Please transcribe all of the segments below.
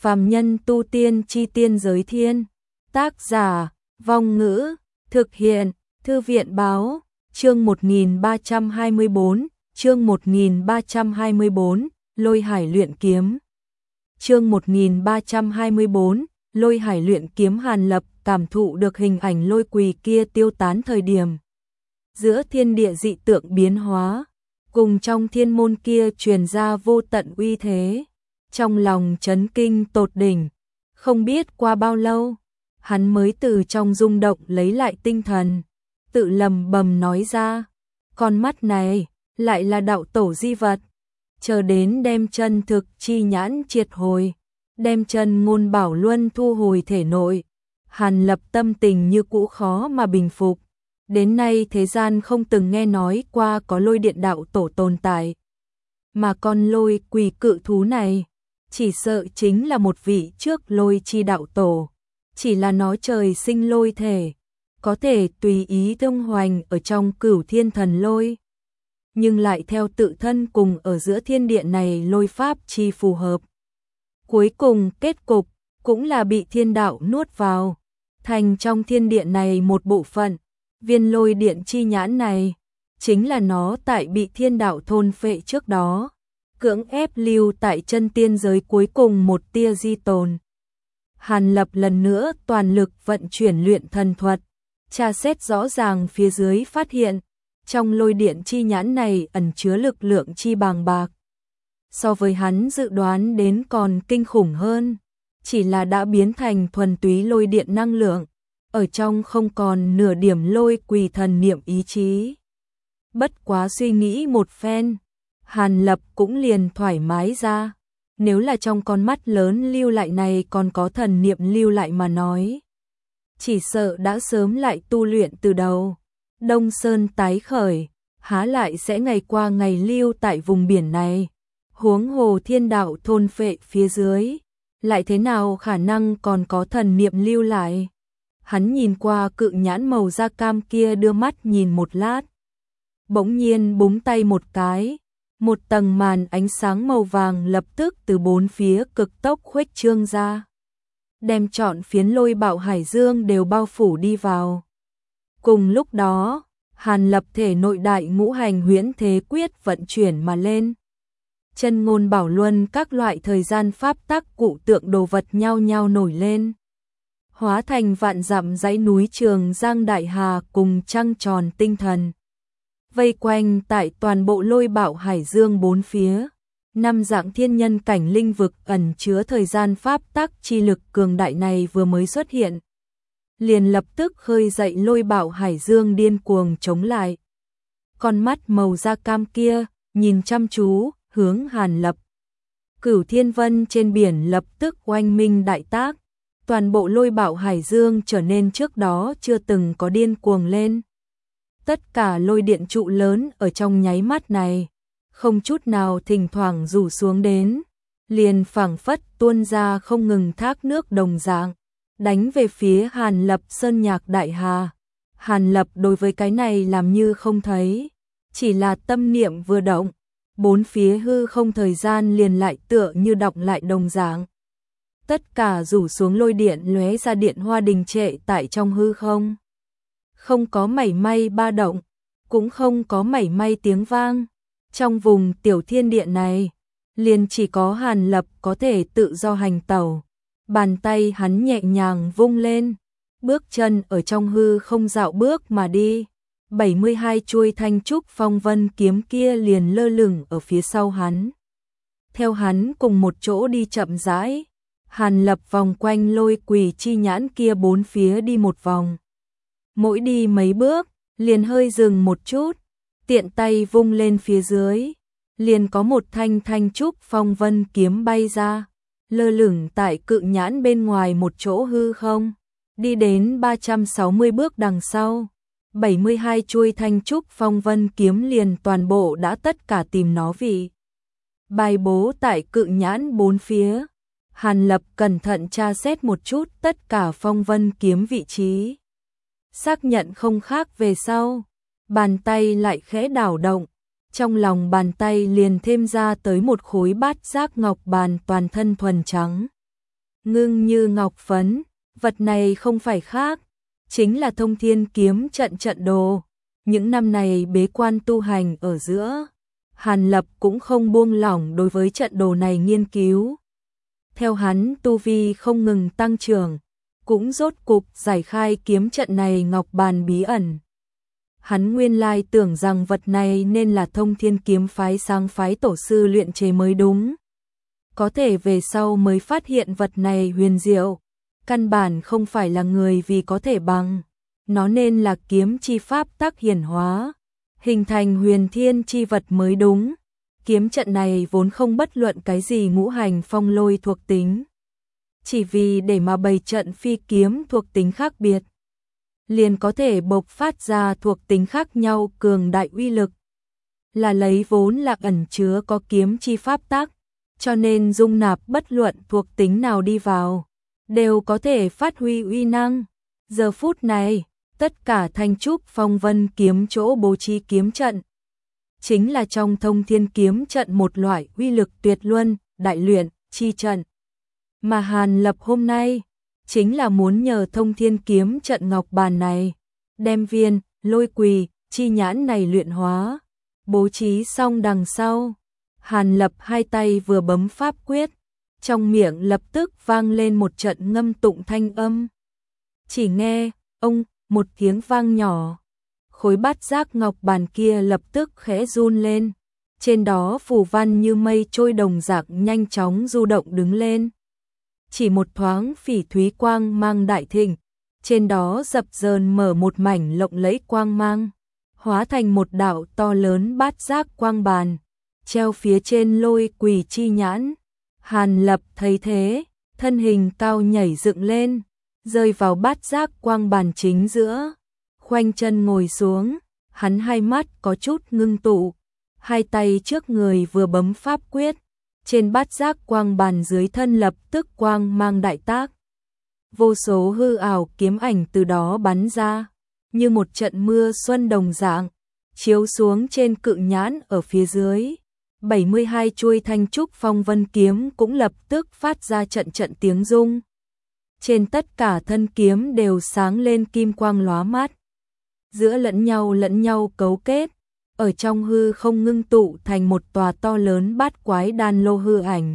Phàm nhân tu tiên chi tiên giới thiên. Tác giả, Vong Ngữ, thực hiện, Thư viện Báo, chương 1324, chương 1324, Lôi Hải luyện kiếm. Chương 1324, Lôi Hải luyện kiếm. Hàn Lập cảm thụ được hình ảnh lôi quỳ kia tiêu tán thời điểm. Giữa thiên địa dị tượng biến hóa, cùng trong thiên môn kia truyền ra vô tận uy thế. Trong lòng chấn kinh tột đỉnh, không biết qua bao lâu, hắn mới từ trong rung động lấy lại tinh thần, tự lầm bầm nói ra, con mắt này lại là đạo tổ di vật, chờ đến đem chân thực chi nhãn triệt hồi, đem chân ngôn bảo luân thu hồi thể nội. Hàn Lập tâm tình như cũ khó mà bình phục, đến nay thế gian không từng nghe nói qua có lôi điện đạo tổ tồn tại, mà con lôi quỳ cự thú này chỉ sợ chính là một vị trước lôi chi đạo tổ, chỉ là nó trời sinh lôi thể, có thể tùy ý tung hoành ở trong cửu thiên thần lôi, nhưng lại theo tự thân cùng ở giữa thiên địa này lôi pháp chi phù hợp. Cuối cùng kết cục cũng là bị thiên đạo nuốt vào, thành trong thiên địa này một bộ phận. Viên lôi điện chi nhãn này chính là nó tại bị thiên đạo thôn phệ trước đó, cưỡng ép lưu tại chân tiên giới cuối cùng một tia di tồn. Hàn Lập lần nữa toàn lực vận chuyển luyện thần thuật, tra xét rõ ràng phía dưới phát hiện, trong lôi điện chi nhãn này ẩn chứa lực lượng chi bàng bạc. So với hắn dự đoán đến còn kinh khủng hơn, chỉ là đã biến thành thuần túy lôi điện năng lượng, ở trong không còn nửa điểm lôi quỳ thần niệm ý chí. Bất quá suy nghĩ một phen, Hàn Lập cũng liền thoải mái ra, nếu là trong con mắt lớn lưu lại này còn có thần niệm lưu lại mà nói, chỉ sợ đã sớm lại tu luyện từ đầu. Đông Sơn tái khởi, há lại sẽ ngày qua ngày lưu tại vùng biển này, huống hồ thiên đạo thôn phệ phía dưới, lại thế nào khả năng còn có thần niệm lưu lại. Hắn nhìn qua cự nhãn màu da cam kia, đưa mắt nhìn một lát, bỗng nhiên búng tay một cái, một tầng màn ánh sáng màu vàng lập tức từ bốn phía cực tốc khuếch trương ra, đem trọn phiến lôi bạo hải dương đều bao phủ đi vào. Cùng lúc đó, Hàn Lập thể nội đại ngũ hành huyễn thế quyết vận chuyển mà lên. Chân ngôn bảo luân các loại thời gian pháp tắc cụ tượng đồ vật nhau nhau nổi lên, hóa thành vạn dặm dãy núi Trường Giang đại hà cùng trăng tròn tinh thần, vây quanh tại toàn bộ lôi bạo hải dương bốn phía. Năm dạng thiên nhân cảnh linh vực ẩn chứa thời gian pháp tắc chi lực cường đại này vừa mới xuất hiện, liền lập tức khơi dậy lôi bạo hải dương điên cuồng chống lại. Con mắt màu da cam kia nhìn chăm chú hướng Hàn Lập. Cửu thiên vân trên biển lập tức oanh minh đại tác, toàn bộ lôi bạo hải dương trở nên trước đó chưa từng có điên cuồng lên. Tất cả lôi điện trụ lớn ở trong nháy mắt này, không chút nào thỉnh thoảng rủ xuống đến, liền phảng phất tuôn ra không ngừng thác nước đồng dạng, đánh về phía Hàn Lập sơn nhạc đại hà. Hàn Lập đối với cái này làm như không thấy, chỉ là tâm niệm vừa động, bốn phía hư không thời gian liền lại tựa như đọng lại đồng dạng. Tất cả rủ xuống lôi điện lóe ra điện hoa đình trệ tại trong hư không. Không có mảy may ba động, cũng không có mảy may tiếng vang. Trong vùng tiểu thiên địa này, liền chỉ có Hàn Lập có thể tự do hành tẩu. Bàn tay hắn nhẹ nhàng vung lên, bước chân ở trong hư không dạo bước mà đi. 72 chuôi thanh trúc phong vân kiếm kia liền lơ lửng ở phía sau hắn. Theo hắn cùng một chỗ đi chậm rãi, Hàn Lập vòng quanh lôi quỳ chi nhãn kia bốn phía đi một vòng. Mỗi đi mấy bước, liền hơi dừng một chút, tiện tay vung lên phía dưới, liền có một thanh thanh trúc phong vân kiếm bay ra, lơ lửng tại cự nhãn bên ngoài một chỗ hư không. Đi đến 360 bước đằng sau, 72 chuôi thanh trúc phong vân kiếm liền toàn bộ đã tất cả tìm nó vị bài bố tại cự nhãn bốn phía. Hàn Lập cẩn thận tra xét một chút tất cả phong vân kiếm vị trí, xác nhận không khác về sau, bàn tay lại khẽ đảo động, trong lòng bàn tay liền thêm ra tới một khối bát giác ngọc bàn toàn thân thuần trắng. ngưng như ngọc phấn, vật này không phải khác, chính là Thông Thiên kiếm trận trận đồ. Những năm này bế quan tu hành ở giữa, Hàn Lập cũng không buông lỏng đối với trận đồ này nghiên cứu. Theo hắn tu vi không ngừng tăng trưởng, cũng rốt cục giải khai kiếm trận này ngọc bàn bí ẩn. Hắn nguyên lai tưởng rằng vật này nên là Thông Thiên kiếm phái sang phái tổ sư luyện chế mới đúng. Có thể về sau mới phát hiện vật này huyền diệu, căn bản không phải là người vì có thể bằng, nó nên là kiếm chi pháp tác hiển hóa, hình thành huyền thiên chi vật mới đúng. Kiếm trận này vốn không bất luận cái gì ngũ hành phong lôi thuộc tính, chỉ vì để mà bày trận phi kiếm thuộc tính khác biệt, liền có thể bộc phát ra thuộc tính khác nhau cường đại uy lực, là lấy vốn là ẩn chứa có kiếm chi pháp tác, cho nên dung nạp bất luận thuộc tính nào đi vào, đều có thể phát huy uy năng. Giờ phút này, tất cả Thanh Trúc Phong Vân kiếm chỗ bố trí kiếm trận, chính là trong Thông Thiên kiếm trận một loại uy lực tuyệt luân, đại luyện, chi trận. Mà Hàn Lập hôm nay, chính là muốn nhờ Thông Thiên kiếm trận ngọc bàn này, đem viên, lôi quỳ, chi nhãn này luyện hóa, bố trí xong đằng sau. Hàn Lập hai tay vừa bấm pháp quyết, trong miệng lập tức vang lên một trận ngâm tụng thanh âm. Chỉ nghe, ông, một tiếng vang nhỏ, khối bát giác ngọc bàn kia lập tức khẽ run lên, trên đó phù văn như mây trôi đồng dạng nhanh chóng du động đứng lên. Chỉ một thoáng phỉ thúy quang mang đại thịnh, trên đó dập dờn mở một mảnh lộng lẫy quang mang, hóa thành một đạo to lớn bát giác quang bàn, treo phía trên lôi quỳ chi nhãn. Hàn Lập thấy thế, thân hình cao nhảy dựng lên, rơi vào bát giác quang bàn chính giữa, khoanh chân ngồi xuống, hắn hai mắt có chút ngưng tụ, hai tay trước người vừa bấm pháp quyết, trên bát giác quang bàn dưới thân lập tức quang mang đại tác. Vô số hư ảo kiếm ảnh từ đó bắn ra, như một trận mưa xuân đồng dạng, chiếu xuống trên cự nhãn ở phía dưới. 72 chuôi Thanh Trúc Phong Vân kiếm cũng lập tức phát ra trận trận tiếng rung. Trên tất cả thân kiếm đều sáng lên kim quang lóa mắt. Giữa lẫn nhau cấu kết, ở trong hư không ngưng tụ thành một tòa to lớn bát quái đan lô hư ảnh.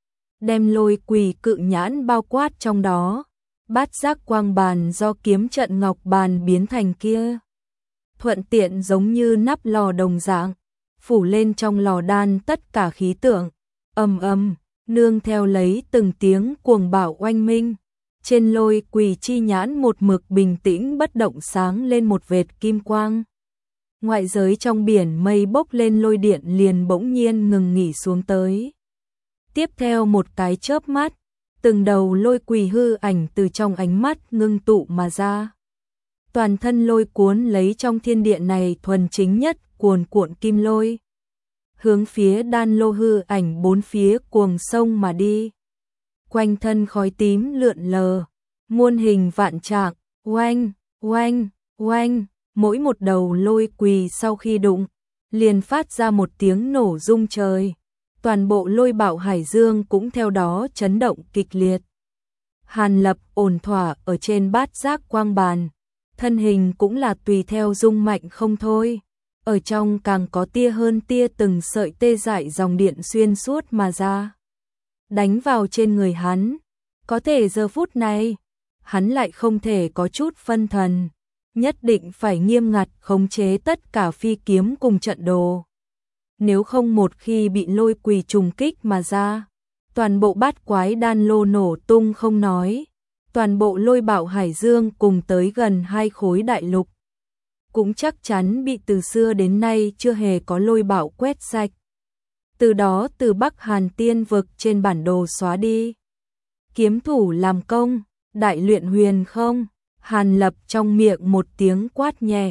Đem lôi quỳ cự nhãn bao quát trong đó, bát giác quang bàn do kiếm trận ngọc bàn biến thành kia. Thuận tiện giống như nắp lò đồng dạng, phủ lên trong lò đan tất cả khí tượng, ầm ầm, nương theo lấy từng tiếng cuồng bạo oanh minh. Trên lôi quỳ chi nhãn một mực bình tĩnh bất động sáng lên một vệt kim quang. Ngoại giới trong biển mây bốc lên lôi điện liền bỗng nhiên ngừng nghỉ xuống tới. Tiếp theo một cái chớp mắt, từng đầu lôi quỳ hư ảnh từ trong ánh mắt ngưng tụ mà ra. Toàn thân lôi cuốn lấy trong thiên địa này thuần chính nhất cuồn cuộn kim lôi, hướng phía đan lô hư ảnh bốn phía cuồng sông mà đi. Quanh thân khói tím lượn lờ, muôn hình vạn trạng, oanh, oanh, oanh, mỗi một đầu lôi quỳ sau khi đụng, liền phát ra một tiếng nổ rung trời. Toàn bộ lôi bạo hải dương cũng theo đó chấn động kịch liệt. Hàn Lập ổn thỏa ở trên bát giác quang bàn, thân hình cũng là tùy theo rung mạnh không thôi. Ở trong càng có tia hơn tia từng sợi tê dại dòng điện xuyên suốt mà ra, đánh vào trên người hắn. Có thể giờ phút này, hắn lại không thể có chút phân thần, nhất định phải nghiêm ngặt khống chế tất cả phi kiếm cùng trận đồ. Nếu không một khi bị lôi quỳ trùng kích mà ra, toàn bộ bát quái đan lô nổ tung không nói, toàn bộ lôi bạo hải dương cùng tới gần 2 khối đại lục, cũng chắc chắn bị từ xưa đến nay chưa hề có lôi bạo quét sạch. Từ đó từ Bắc Hàn Tiên vực trên bản đồ xóa đi. Kiếm thủ làm công, đại luyện huyền không. Hàn Lập trong miệng một tiếng quát nhẹ,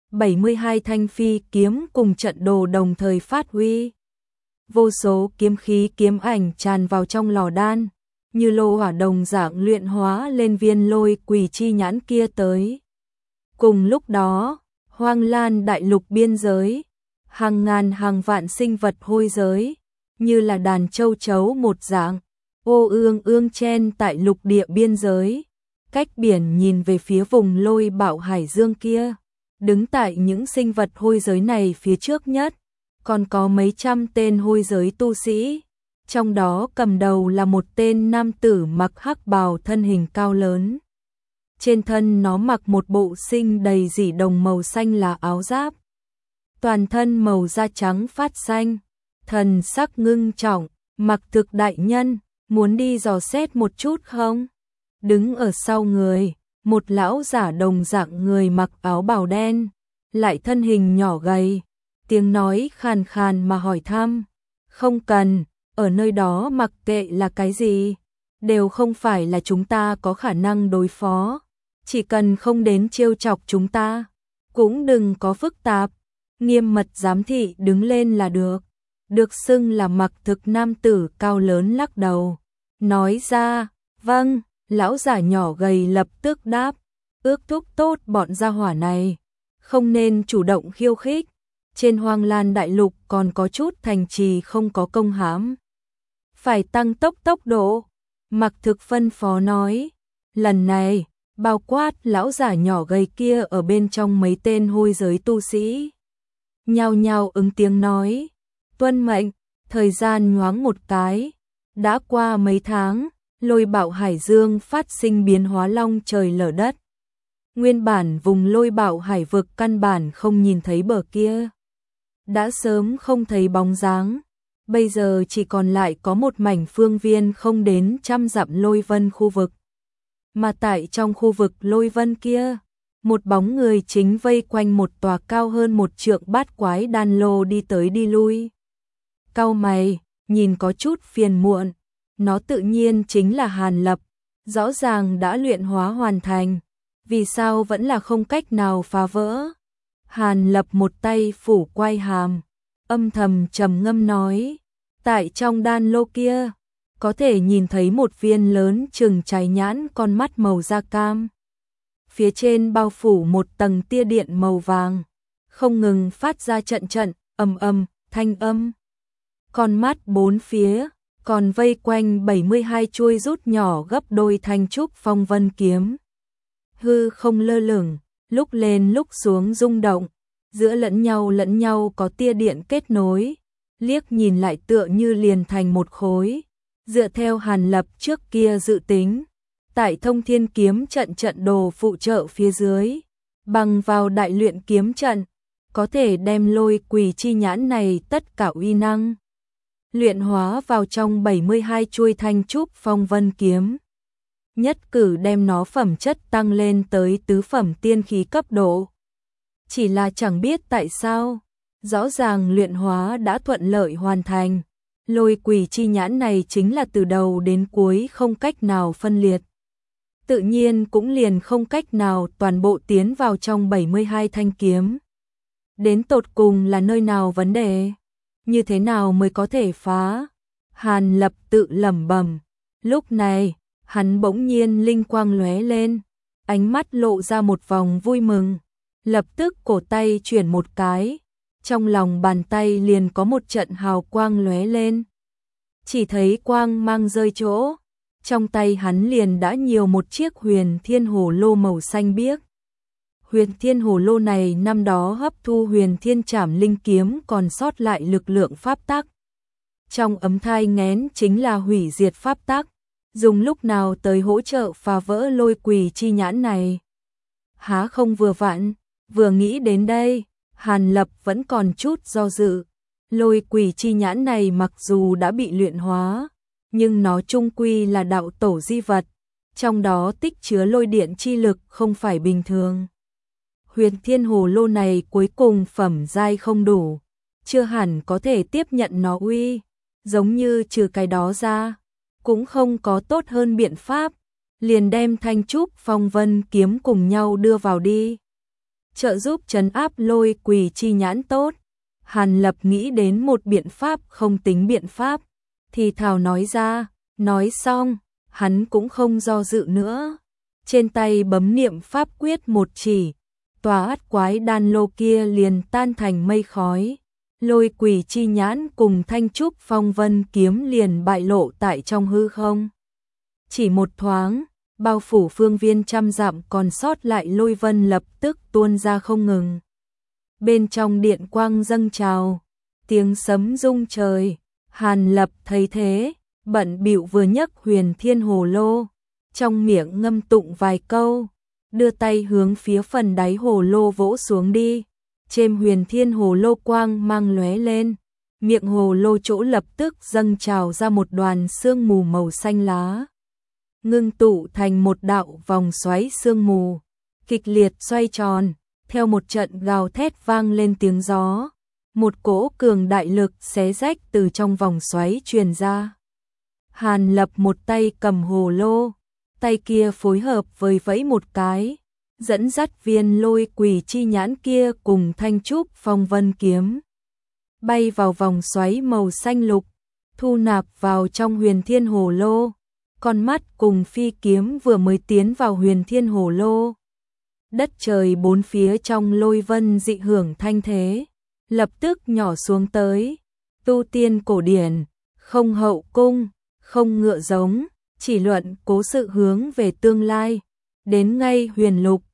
72 thanh phi kiếm cùng trận đồ đồng thời phát huy. Vô số kiếm khí kiếm ảnh tràn vào trong lò đan, như lô hỏa đồng dạng luyện hóa lên viên lôi quỳ chi nhãn kia tới. Cùng lúc đó, Hoang Lan đại lục biên giới, hàng ngàn hàng vạn sinh vật hôi giới, như là đàn châu chấu một dạng, Ô ương ương chen tại lục địa biên giới, cách biển nhìn về phía vùng lôi bạo hải dương kia, đứng tại những sinh vật hôi giới này phía trước nhất, còn có mấy trăm tên hôi giới tu sĩ, trong đó cầm đầu là một tên nam tử mặc hắc bào thân hình cao lớn. Trên thân nó mặc một bộ sinh đầy rỉ đồng màu xanh là áo giáp, toàn thân màu da trắng phát xanh, thần sắc ngưng trọng, Mặc Thực đại nhân, muốn đi dò xét một chút không? Đứng ở sau người, một lão giả đồng dạng người mặc áo bào đen, lại thân hình nhỏ gầy, tiếng nói khàn khàn mà hỏi thăm. Không cần, ở nơi đó mặc kệ là cái gì, đều không phải là chúng ta có khả năng đối phó, chỉ cần không đến trêu chọc chúng ta, cũng đừng có phức tạp. Nghiêm mật giám thị đứng lên là được. Được xưng là Mặc Thực nam tử cao lớn lắc đầu, nói ra, vâng. Lão giả nhỏ gầy lập tức đáp, ước thúc tốt bọn gia hỏa này, không nên chủ động khiêu khích. Trên Hoang Lan đại lục còn có chút thành trì không có công hãm, phải tăng tốc độ. Mặc Thực phân phó nói, lần này, bao quát lão giả nhỏ gầy kia ở bên trong mấy tên hôi giới tu sĩ. Nhao nhao ứng tiếng nói, tuân mệnh. Thời gian nhoáng một cái, đã qua mấy tháng. Lôi bạo hải dương phát sinh biến hóa long trời lở đất. Nguyên bản vùng lôi bạo hải vực căn bản không nhìn thấy bờ kia, đã sớm không thấy bóng dáng. Bây giờ chỉ còn lại có một mảnh phương viên không đến 100 dặm lôi vân khu vực. Mà tại trong khu vực lôi vân kia, một bóng người chính vây quanh một tòa cao hơn 1 trượng bát quái đan lô đi tới đi lui. Cau mày, nhìn có chút phiền muộn. Nó tự nhiên chính là Hàn Lập, rõ ràng đã luyện hóa hoàn thành, vì sao vẫn là không cách nào phá vỡ. Hàn Lập một tay phủ quai hàm, âm thầm trầm ngâm nói, tại trong đan lô kia, có thể nhìn thấy một viên lớn chừng trái nhãn con mắt màu da cam. Phía trên bao phủ một tầng tia điện màu vàng, không ngừng phát ra trận trận, ầm ầm, thanh âm. Con mắt bốn phía còn vây quanh 72 chuôi rút nhỏ gấp đôi thanh trúc phong vân kiếm. Hư không lơ lửng, lúc lên lúc xuống rung động, giữa lẫn nhau có tia điện kết nối, liếc nhìn lại tựa như liền thành một khối. Dựa theo Hàn Lập trước kia dự tính, tại Thông Thiên kiếm trận đồ phụ trợ phía dưới, bằng vào đại luyện kiếm trận, có thể đem lôi quỷ chi nhãn này tất cả uy năng luyện hóa vào trong 72 chuôi thanh trúc phong vân kiếm. Nhất cử đem nó phẩm chất tăng lên tới tứ phẩm tiên khí cấp độ. Chỉ là chẳng biết tại sao, rõ ràng luyện hóa đã thuận lợi hoàn thành. Lôi quỷ chi nhãn này chính là từ đầu đến cuối không cách nào phân liệt. Tự nhiên cũng liền không cách nào toàn bộ tiến vào trong 72 thanh kiếm. Đến tột cùng là nơi nào vấn đề? Như thế nào mới có thể phá? Hàn Lập tự lẩm bẩm. Lúc này, hắn bỗng nhiên linh quang lóe lên, ánh mắt lộ ra một vòng vui mừng, lập tức cổ tay chuyển một cái, trong lòng bàn tay liền có một trận hào quang lóe lên. Chỉ thấy quang mang rơi chỗ, trong tay hắn liền đã nhiều một chiếc huyền thiên hồ lô màu xanh biếc. Huyền thiên hồ lô này năm đó hấp thu huyền thiên trảm linh kiếm còn sót lại lực lượng pháp tắc. Trong ấm thai nghén chính là hủy diệt pháp tắc, dùng lúc nào tới hỗ trợ phá vỡ lôi quỷ chi nhãn này. Há không vừa vặn, vừa nghĩ đến đây, Hàn Lập vẫn còn chút do dự. Lôi quỷ chi nhãn này mặc dù đã bị luyện hóa, nhưng nó chung quy là đạo tổ di vật, trong đó tích chứa lôi điện chi lực không phải bình thường. Huyền thiên hồ lô này cuối cùng phẩm giai không đủ, chưa hẳn có thể tiếp nhận nó uy, giống như trừ cái đó ra, cũng không có tốt hơn biện pháp, liền đem thanh trúc phong vân kiếm cùng nhau đưa vào đi. Trợ giúp trấn áp lôi quỷ chi nhãn tốt. Hàn Lập nghĩ đến một biện pháp không tính biện pháp, thì thào nói ra, nói xong, hắn cũng không do dự nữa. Trên tay bấm niệm pháp quyết một chỉ, tòa át quái đan lô kia liền tan thành mây khói, Lôi Quỷ chi nhãn cùng Thanh Trúc Phong Vân kiếm liền bại lộ tại trong hư không. Chỉ một thoáng, bao phủ phương viên trăm dặm còn sót lại lôi vân lập tức tuôn ra không ngừng. Bên trong điện quang dâng trào, tiếng sấm rung trời, Hàn Lập thấy thế, bận bịu vừa nhấc Huyền Thiên Hồ Lô, trong miệng ngâm tụng vài câu, đưa tay hướng phía phần đáy hồ lô vỗ xuống đi. Trên Huyền Thiên Hồ Lô quang mang lóe lên, miệng hồ lô chỗ lập tức dâng trào ra một đoàn sương mù màu xanh lá, ngưng tụ thành một đạo vòng xoáy sương mù, kịch liệt xoay tròn, theo một trận gào thét vang lên tiếng gió, một cỗ cường đại lực xé rách từ trong vòng xoáy truyền ra. Hàn Lập một tay cầm hồ lô, tay kia phối hợp với vẫy một cái, dẫn dắt viên Lôi Quỷ chi nhãn kia cùng Thanh Trúc Phong Vân kiếm bay vào vòng xoáy màu xanh lục, thu nạp vào trong Huyền Thiên Hồ Lô. Con mắt cùng phi kiếm vừa mới tiến vào Huyền Thiên Hồ Lô, đất trời bốn phía trong lôi vân dị hưởng thanh thế, lập tức nhỏ xuống tới. Tu tiên cổ điển, không hậu cung, không ngựa giống, chỉ luận cố sự hướng về tương lai. Đến ngay huyền lục,